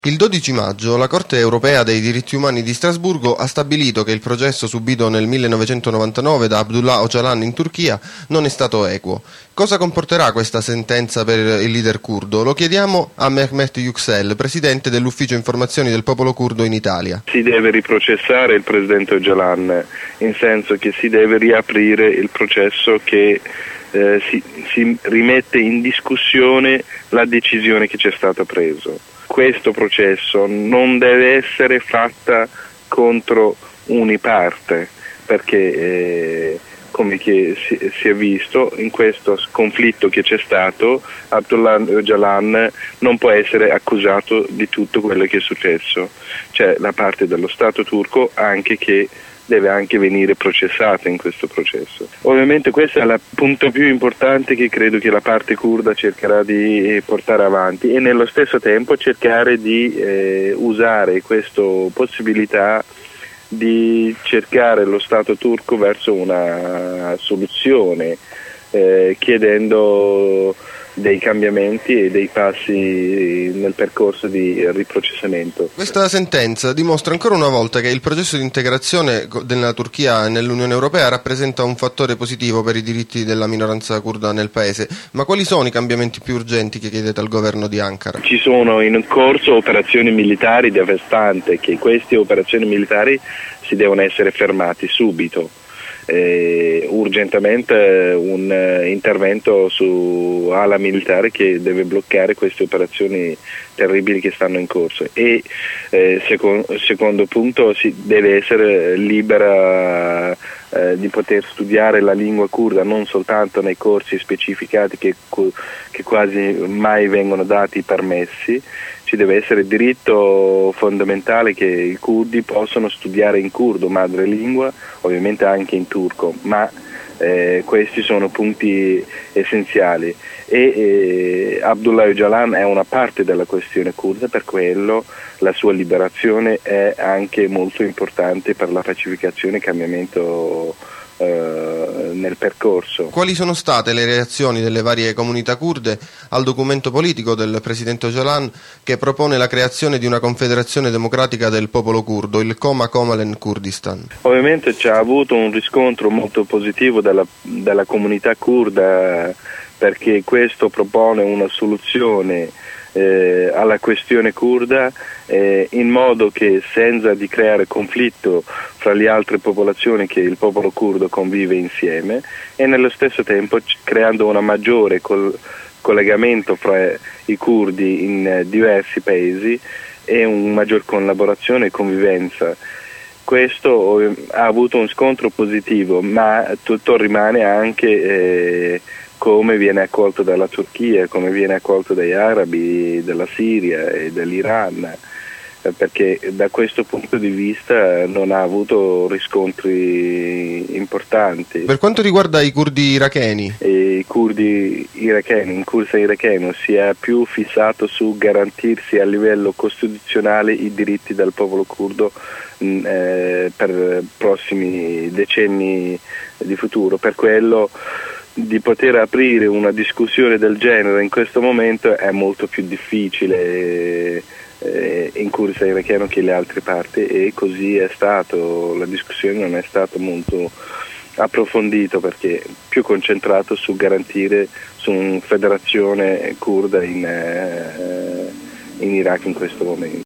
Il 12 maggio la Corte europea dei diritti umani di Strasburgo ha stabilito che il processo subito nel 1999 da Abdullah Öcalan in Turchia non è stato equo. Cosa comporterà questa sentenza per il leader curdo? Lo chiediamo a Mehmet Yüksel, presidente dell'Ufficio Informazioni del Popolo Curdo in Italia. Si deve riprocessare il presidente Öcalan, in senso che si deve riaprire il processo che si rimette in discussione la decisione che c'è stata presa. Questo processo non deve essere fatta contro uniparte, perché come che si è visto in questo conflitto che c'è stato, Abdullah Öcalan non può essere accusato di tutto quello che è successo. C'è la parte dello Stato turco anche che deve anche venire processata in questo processo. Ovviamente questo è il punto più importante che credo che la parte curda cercherà di portare avanti, e nello stesso tempo cercare di usare questa possibilità di cercare lo Stato turco verso una soluzione, chiedendo dei cambiamenti e dei passi nel percorso di riprocessamento. Questa sentenza dimostra ancora una volta che il processo di integrazione della Turchia nell'Unione Europea rappresenta un fattore positivo per i diritti della minoranza curda nel paese. Ma quali sono i cambiamenti più urgenti che chiedete al governo di Ankara? Ci sono in corso operazioni militari devastanti, che queste operazioni militari si devono essere fermati subito. Urgentemente un intervento su ala militare che deve bloccare queste operazioni terribili che stanno in corso, e secondo punto si deve essere libera di poter studiare la lingua curda non soltanto nei corsi specificati che quasi mai vengono dati i permessi. Ci deve essere diritto fondamentale che i curdi possano studiare in curdo, madrelingua, ovviamente anche in turco, ma questi sono punti essenziali, e Abdullah Öcalan è una parte della questione curda, per quello la sua liberazione è anche molto importante per la pacificazione e cambiamento nel percorso. Quali sono state le reazioni delle varie comunità curde al documento politico del presidente Öcalan che propone la creazione di una confederazione democratica del popolo curdo, il Koma Komalen Kurdistan? Ovviamente c'è avuto un riscontro molto positivo dalla comunità curda, perché questo propone una soluzione alla questione curda, in modo che, senza di creare conflitto fra le altre popolazioni, che il popolo curdo convive insieme, e nello stesso tempo creando un maggiore collegamento fra i curdi in diversi paesi e una maggior collaborazione e convivenza. Questo ha avuto un riscontro positivo, ma tutto rimane anche come viene accolto dalla Turchia, come viene accolto dagli arabi della Siria e dell'Iran, perché da questo punto di vista non ha avuto riscontri importanti. Per quanto riguarda i curdi iracheni? I curdi iracheni, in Kurdistan iracheno, si è più fissato su garantirsi a livello costituzionale i diritti del popolo curdo per prossimi decenni di futuro. Per quello di poter aprire una discussione del genere in questo momento è molto più difficile in Kurdistan iracheno che le altre parti, e così è stato. La discussione non è stata molto approfondita, perché più concentrato su garantire su una federazione curda in Iraq in questo momento.